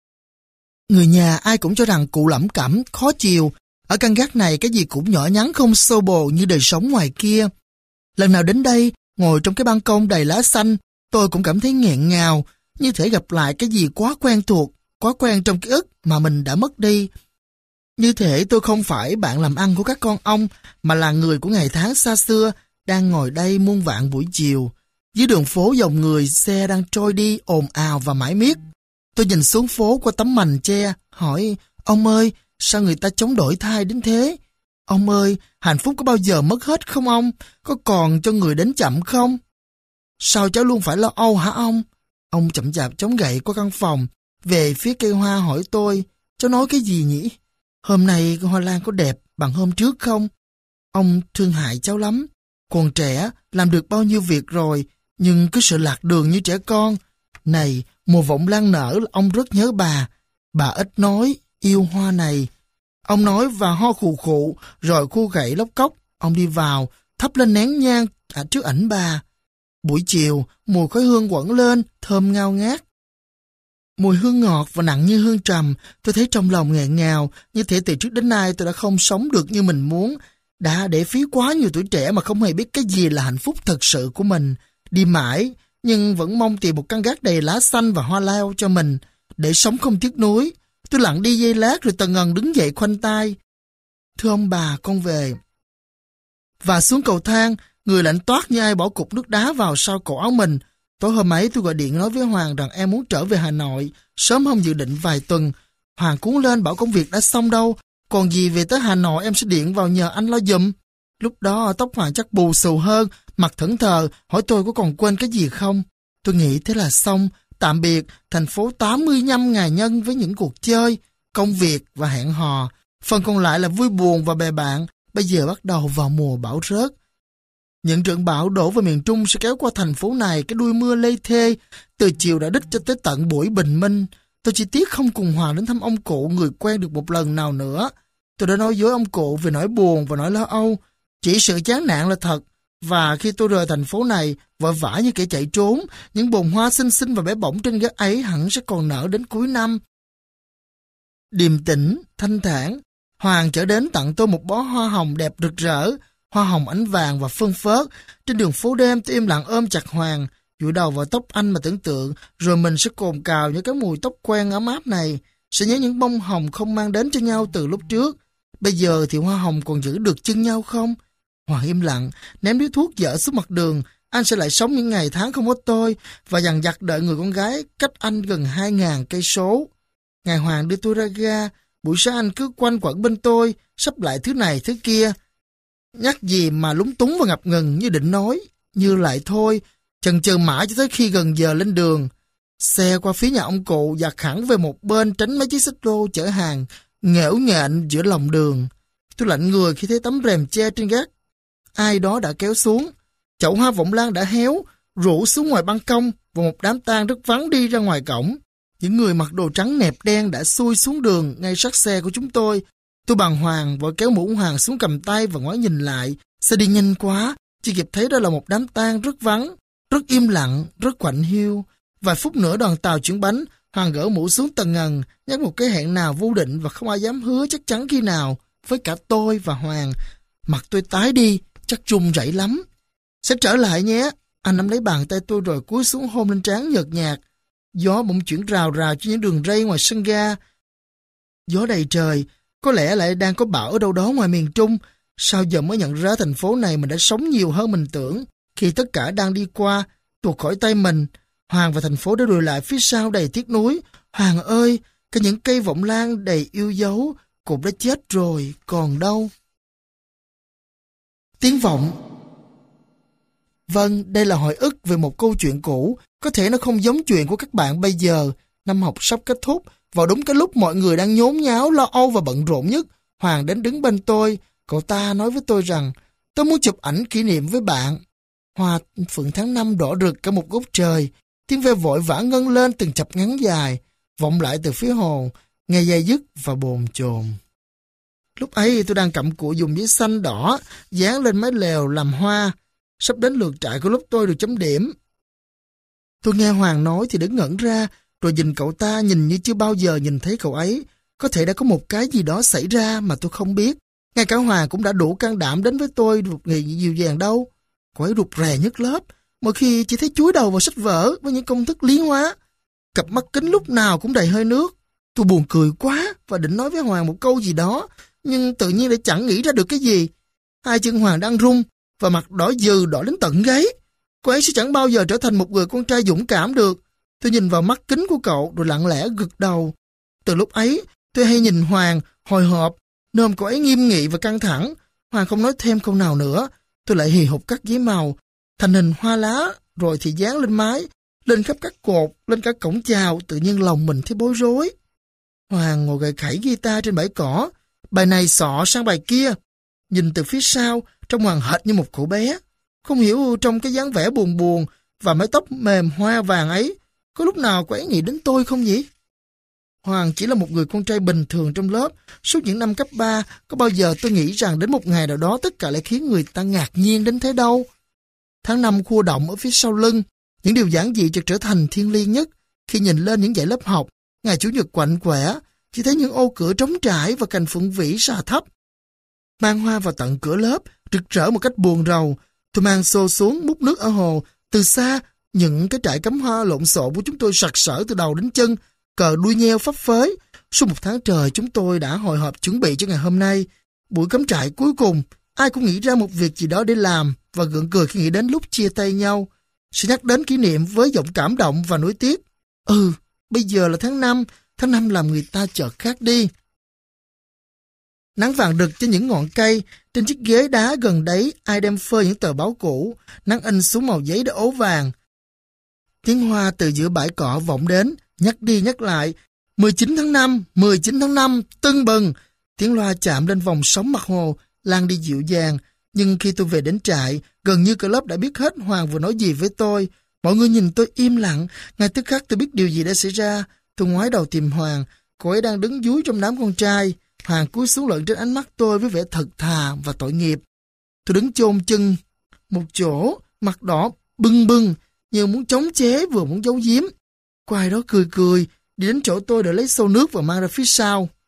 Người nhà ai cũng cho rằng cụ lẩm cẩm, khó chiều. Ở căn gác này cái gì cũng nhỏ nhắn không xô bồ như đời sống ngoài kia. Lần nào đến đây, ngồi trong cái ban công đầy lá xanh, tôi cũng cảm thấy nghẹn ngào, như thể gặp lại cái gì quá quen thuộc, quá quen trong ký ức mà mình đã mất đi. Như thể tôi không phải bạn làm ăn của các con ông, mà là người của ngày tháng xa xưa, đang ngồi đây muôn vạn buổi chiều. Dưới đường phố dòng người, xe đang trôi đi ồn ào và mãi miết. Tôi nhìn xuống phố qua tấm mành tre, hỏi, ông ơi, sao người ta chống đổi thay đến thế? Ông ơi, hạnh phúc có bao giờ mất hết không ông? Có còn cho người đến chậm không? Sao cháu luôn phải lo âu hả ông? Ông chậm chạp chống gậy qua căn phòng, về phía cây hoa hỏi tôi, cháu nói cái gì nhỉ? Hôm nay hoa lan có đẹp bằng hôm trước không? Ông thương hại cháu lắm. Còn trẻ, làm được bao nhiêu việc rồi, nhưng cứ sợ lạc đường như trẻ con. Này, mùa vọng lan nở, ông rất nhớ bà. Bà ít nói, yêu hoa này. Ông nói và ho khù khụ, rồi khu gậy lóc cốc. Ông đi vào, thắp lên nén nhang à, trước ảnh bà. Buổi chiều, mùi khói hương quẩn lên, thơm ngao ngát. Mùi hương ngọt và nặng như hương trầm, tôi thấy trong lòng nghẹn ngào, như thể từ trước đến nay tôi đã không sống được như mình muốn. Đã để phí quá nhiều tuổi trẻ mà không hề biết cái gì là hạnh phúc thật sự của mình. Đi mãi, nhưng vẫn mong tìm một căn gác đầy lá xanh và hoa lao cho mình, để sống không tiếc nuối. Tôi lặng đi giây lát rồi tần ngần đứng dậy khoanh tay. Thưa ông bà, con về. Và xuống cầu thang, người lạnh toát như ai bỏ cục nước đá vào sau cổ áo mình. Tối hôm ấy tôi gọi điện nói với Hoàng rằng em muốn trở về Hà Nội, sớm hôm dự định vài tuần. Hoàng cuống lên bảo công việc đã xong đâu, còn gì về tới Hà Nội em sẽ điện vào nhờ anh lo giùm. Lúc đó tóc Hoàng chắc bù xù hơn, mặt thẫn thờ, hỏi tôi có còn quên cái gì không. Tôi nghĩ thế là xong, tạm biệt thành phố tám mươi lăm ngày nhân với những cuộc chơi, công việc và hẹn hò. Phần còn lại là vui buồn và bè bạn, bây giờ bắt đầu vào mùa bão rớt. Những trận bão đổ vào miền Trung sẽ kéo qua thành phố này cái đuôi mưa lê thê, từ chiều đã đích cho tới tận buổi bình minh. Tôi chỉ tiếc không cùng Hoàng đến thăm ông cụ người quen được một lần nào nữa. Tôi đã nói dối ông cụ về nỗi buồn và nỗi lo âu. Chỉ sự chán nản là thật. Và khi tôi rời thành phố này, vội vã như kẻ chạy trốn, những bồn hoa xinh xinh và bé bỏng trên gác ấy hẳn sẽ còn nở đến cuối năm. điềm tĩnh, thanh thản. Hoàng chở đến tặng tôi một bó hoa hồng đẹp rực rỡ, hoa hồng ánh vàng và phơn phớt. Trên đường phố đêm tôi im lặng ôm chặt Hoàng, dụi đầu vào tóc anh mà tưởng tượng, rồi mình sẽ cồn cào những cái mùi tóc quen ấm áp này, sẽ nhớ những bông hồng không mang đến cho nhau từ lúc trước. Bây giờ thì hoa hồng còn giữ được chân nhau không? Hoàng im lặng, ném điếu thuốc dở xuống mặt đường. Anh sẽ lại sống những ngày tháng không có tôi và dằn vặt đợi người con gái cách anh gần hai ngàn cây số. Ngày Hoàng đưa tôi ra ga, buổi sáng anh cứ quanh quẩn bên tôi, sắp lại thứ này thứ kia. Nhắc gì mà lúng túng và ngập ngừng như định nói, như lại thôi, chần chừ mãi cho tới khi gần giờ lên đường. Xe qua phía nhà ông cụ dạt hẳn về một bên tránh mấy chiếc xích lô chở hàng, nghễu nghện giữa lòng đường. Tôi lạnh người khi thấy tấm rèm che trên gác ai đó đã kéo xuống. Chậu hoa vọng lan đã héo, rủ xuống ngoài ban công và một đám tang rất vắng đi ra ngoài cổng. Những người mặc đồ trắng nẹp đen đã xuôi xuống đường ngay sát xe của chúng tôi. Tôi bàng hoàng vội kéo mũ Hoàng xuống cầm tay và ngoái nhìn lại. Xe đi nhanh quá, chỉ kịp thấy đó là một đám tang rất vắng, rất im lặng, rất quạnh hiu. Vài phút nữa đoàn tàu chuyển bánh, Hoàng gỡ mũ xuống tầng ngần, nhắc một cái hẹn nào vô định và không ai dám hứa chắc chắn khi nào với cả tôi và Hoàng. Mặt tôi tái đi, chắc run rẩy lắm. Sẽ trở lại nhé. Anh nắm lấy bàn tay tôi rồi cúi xuống hôn lên trán nhợt nhạt. Gió bỗng chuyển rào rào trên những đường ray ngoài sân ga. Gió đầy trời, có lẽ lại đang có bão ở đâu đó ngoài miền Trung. Sao giờ mới nhận ra thành phố này mình đã sống nhiều hơn mình tưởng. Khi tất cả đang đi qua, tuột khỏi tay mình, Hoàng và thành phố đã lùi lại phía sau đầy tiếc nuối. Hoàng ơi, cả những cây vọng lan đầy yêu dấu cũng đã chết rồi, còn đâu. Tiếng vọng. Vâng, đây là hồi ức về một câu chuyện cũ. Có thể nó không giống chuyện của các bạn bây giờ. Năm học sắp kết thúc, vào đúng cái lúc mọi người đang nhốn nháo, lo âu và bận rộn nhất, Hoàng đến đứng bên tôi. Cậu ta nói với tôi rằng, tôi muốn chụp ảnh kỷ niệm với bạn. Hoa phượng tháng năm đỏ rực cả một góc trời. Tiếng ve vội vã ngân lên từng chập ngắn dài, vọng lại từ phía hồ, nghe dây dứt và bồn chồn. Lúc ấy tôi đang cặm cụi dùng giấy xanh đỏ, dán lên mái lều làm hoa. Sắp đến lượt trại của lúc tôi được chấm điểm. Tôi nghe Hoàng nói thì đứng ngẩn ra, rồi nhìn cậu ta nhìn như chưa bao giờ nhìn thấy cậu ấy. Có thể đã có một cái gì đó xảy ra mà tôi không biết. Ngay cả Hoàng cũng đã đủ can đảm đến với tôi một ngày dịu dàng đâu. Cậu ấy rụt rè nhất lớp, mỗi khi chỉ thấy chúi đầu vào sách vở với những công thức lý hóa. Cặp mắt kính lúc nào cũng đầy hơi nước. Tôi buồn cười quá và định nói với Hoàng một câu gì đó, nhưng tự nhiên lại chẳng nghĩ ra được cái gì. Hai chân Hoàng đang run và mặt đỏ dừ đỏ đến tận gáy. Cô ấy sẽ chẳng bao giờ trở thành một người con trai dũng cảm được. Tôi nhìn vào mắt kính của cậu rồi lặng lẽ gật đầu. Từ lúc ấy, tôi hay nhìn Hoàng hồi hộp, nôm cậu ấy nghiêm nghị và căng thẳng. Hoàng không nói thêm câu nào nữa. Tôi lại hì hục cắt giấy màu thành hình hoa lá, rồi thì dán lên mái, lên khắp các cột, lên cả cổng chào. Tự nhiên lòng mình thấy bối rối. Hoàng ngồi gậy khẩy guitar trên bãi cỏ, bài này xọ sang bài kia. Nhìn từ phía sau, trông Hoàng hệt như một cậu bé. Không hiểu trong cái dáng vẻ buồn buồn và mái tóc mềm hoa vàng ấy, có lúc nào cô ấy nghĩ đến tôi không nhỉ? Hoàng chỉ là một người con trai bình thường trong lớp. Suốt những năm cấp ba, có bao giờ tôi nghĩ rằng đến một ngày nào đó tất cả lại khiến người ta ngạc nhiên đến thế đâu. Tháng năm khua động ở phía sau lưng, những điều giản dị chợt trở thành thiêng liêng nhất. Khi nhìn lên những dãy lớp học, ngày Chủ nhật quạnh quẻ, chỉ thấy những ô cửa trống trải và cành phượng vĩ xà thấp. Mang hoa vào tận cửa lớp, rực rỡ một cách buồn rầu. Tôi mang xô xuống múc nước ở hồ. Từ xa, những cái trại cắm hoa lộn xộn của chúng tôi sặc sỡ từ đầu đến chân, cờ đuôi nheo phấp phới. Suốt một tháng trời chúng tôi đã hồi hộp chuẩn bị cho ngày hôm nay. Buổi cắm trại cuối cùng, ai cũng nghĩ ra một việc gì đó để làm và gượng cười khi nghĩ đến lúc chia tay nhau. Sẽ nhắc đến kỷ niệm với giọng cảm động và nuối tiếc. Ừ, bây giờ là tháng năm, tháng năm làm người ta chợt khác đi. Nắng vàng rực trên những ngọn cây, trên chiếc ghế đá gần đấy ai đem phơi những tờ báo cũ, nắng in xuống màu giấy đã ố vàng. Tiếng hoa từ giữa bãi cỏ vọng đến, nhắc đi nhắc lại, mười chín tháng năm, mười chín tháng năm, tưng bừng. Tiếng loa chạm lên vòng sóng mặt hồ, lan đi dịu dàng. Nhưng khi tôi về đến trại, gần như cả lớp đã biết hết Hoàng vừa nói gì với tôi. Mọi người nhìn tôi im lặng, ngay tức khắc tôi biết điều gì đã xảy ra. Tôi ngoái đầu tìm Hoàng, cô ấy đang đứng dúi trong đám con trai. Hoàng cúi xuống lận trên ánh mắt tôi với vẻ thật thà và tội nghiệp. Tôi đứng chôn chân một chỗ, mặt đỏ bưng bưng, như muốn chống chế vừa muốn giấu giếm. Cô ai đó cười cười, đi đến chỗ tôi để lấy xô nước và mang ra phía sau.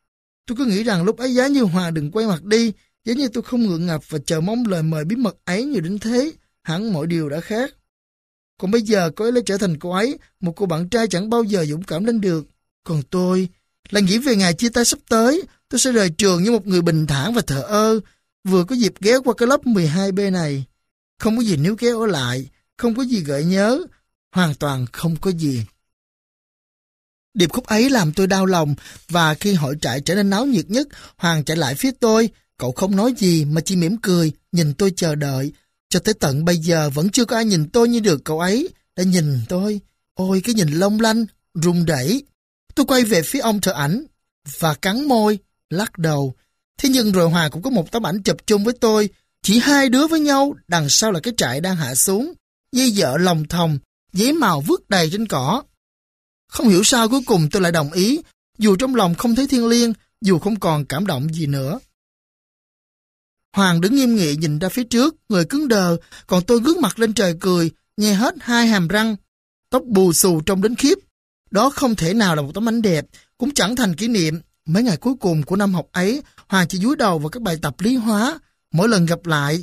Tôi cứ nghĩ rằng lúc ấy giá như Hoàng đừng quay mặt đi, giá như tôi không ngượng ngập và chờ mong lời mời bí mật ấy nhiều đến thế, hẳn mọi điều đã khác. Còn bây giờ cô ấy lại trở thành cô ấy, một cô bạn trai chẳng bao giờ dũng cảm lên được. Còn tôi, là nghĩ về ngày chia tay sắp tới, tôi sẽ rời trường như một người bình thản và thờ ơ, vừa có dịp ghé qua cái lớp mười hai B này. Không có gì níu kéo ở lại, không có gì gợi nhớ, hoàn toàn không có gì. Điệp khúc ấy làm tôi đau lòng, và khi hội trại trở nên náo nhiệt nhất, Hoàng chạy lại phía tôi. Cậu không nói gì mà chỉ mỉm cười, nhìn tôi chờ đợi. Cho tới tận bây giờ vẫn chưa có ai nhìn tôi như được cậu ấy đã nhìn tôi. Ôi cái nhìn long lanh, run rẩy. Tôi quay về phía ông thợ ảnh và cắn môi, lắc đầu. Thế nhưng rồi Hoàng cũng có một tấm ảnh chụp chung với tôi. Chỉ hai đứa với nhau, đằng sau là cái trại đang hạ xuống. Dây dợ lòng thòng, giấy màu vứt đầy trên cỏ. Không hiểu sao cuối cùng tôi lại đồng ý, dù trong lòng không thấy thiêng liêng, dù không còn cảm động gì nữa. Hoàng đứng nghiêm nghị nhìn ra phía trước, người cứng đờ, còn tôi ngước mặt lên trời cười, nhe hết hai hàm răng, tóc bù xù trông đến khiếp. Đó không thể nào là một tấm ảnh đẹp, cũng chẳng thành kỷ niệm. Mấy ngày cuối cùng của năm học ấy, Hoàng chỉ cúi đầu vào các bài tập lý hóa. Mỗi lần gặp lại,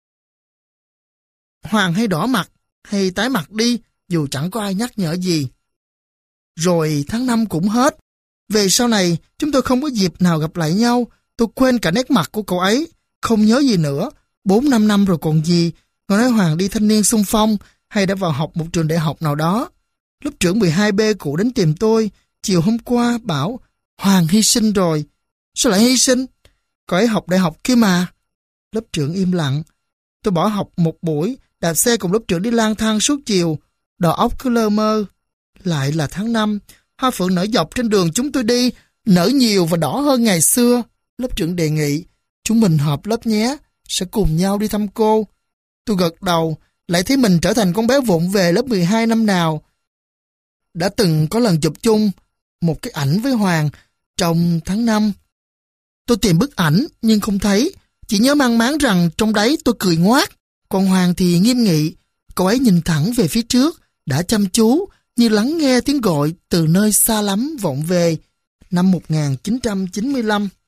Hoàng hay đỏ mặt, hay tái mặt đi, dù chẳng có ai nhắc nhở gì. Rồi tháng năm cũng hết. Về sau này, chúng tôi không có dịp nào gặp lại nhau. Tôi quên cả nét mặt của cậu ấy, không nhớ gì nữa. Bốn năm năm rồi còn gì. Ngồi nói Hoàng đi thanh niên xung phong, hay đã vào học một trường đại học nào đó. Lớp trưởng mười hai B cũ đến tìm tôi, chiều hôm qua bảo, Hoàng hy sinh rồi. Sao lại hy sinh? Cậu ấy học đại học kia mà. Lớp trưởng im lặng. Tôi bỏ học một buổi, đạp xe cùng lớp trưởng đi lang thang suốt chiều. Đầu óc cứ lơ mơ. Lại là tháng năm, hoa phượng nở dọc trên đường chúng tôi đi, nở nhiều và đỏ hơn ngày xưa. Lớp trưởng đề nghị, chúng mình họp lớp nhé, sẽ cùng nhau đi thăm cô. Tôi gật đầu, lại thấy mình trở thành con bé vụng về lớp mười hai năm nào. Đã từng có lần chụp chung một cái ảnh với Hoàng trong tháng năm. Tôi tìm bức ảnh nhưng không thấy, chỉ nhớ mang máng rằng trong đấy tôi cười ngoác. Còn Hoàng thì nghiêm nghị, cậu ấy nhìn thẳng về phía trước, đã chăm chú, như lắng nghe tiếng gọi từ nơi xa lắm vọng về. Năm một nghìn chín trăm chín mươi lăm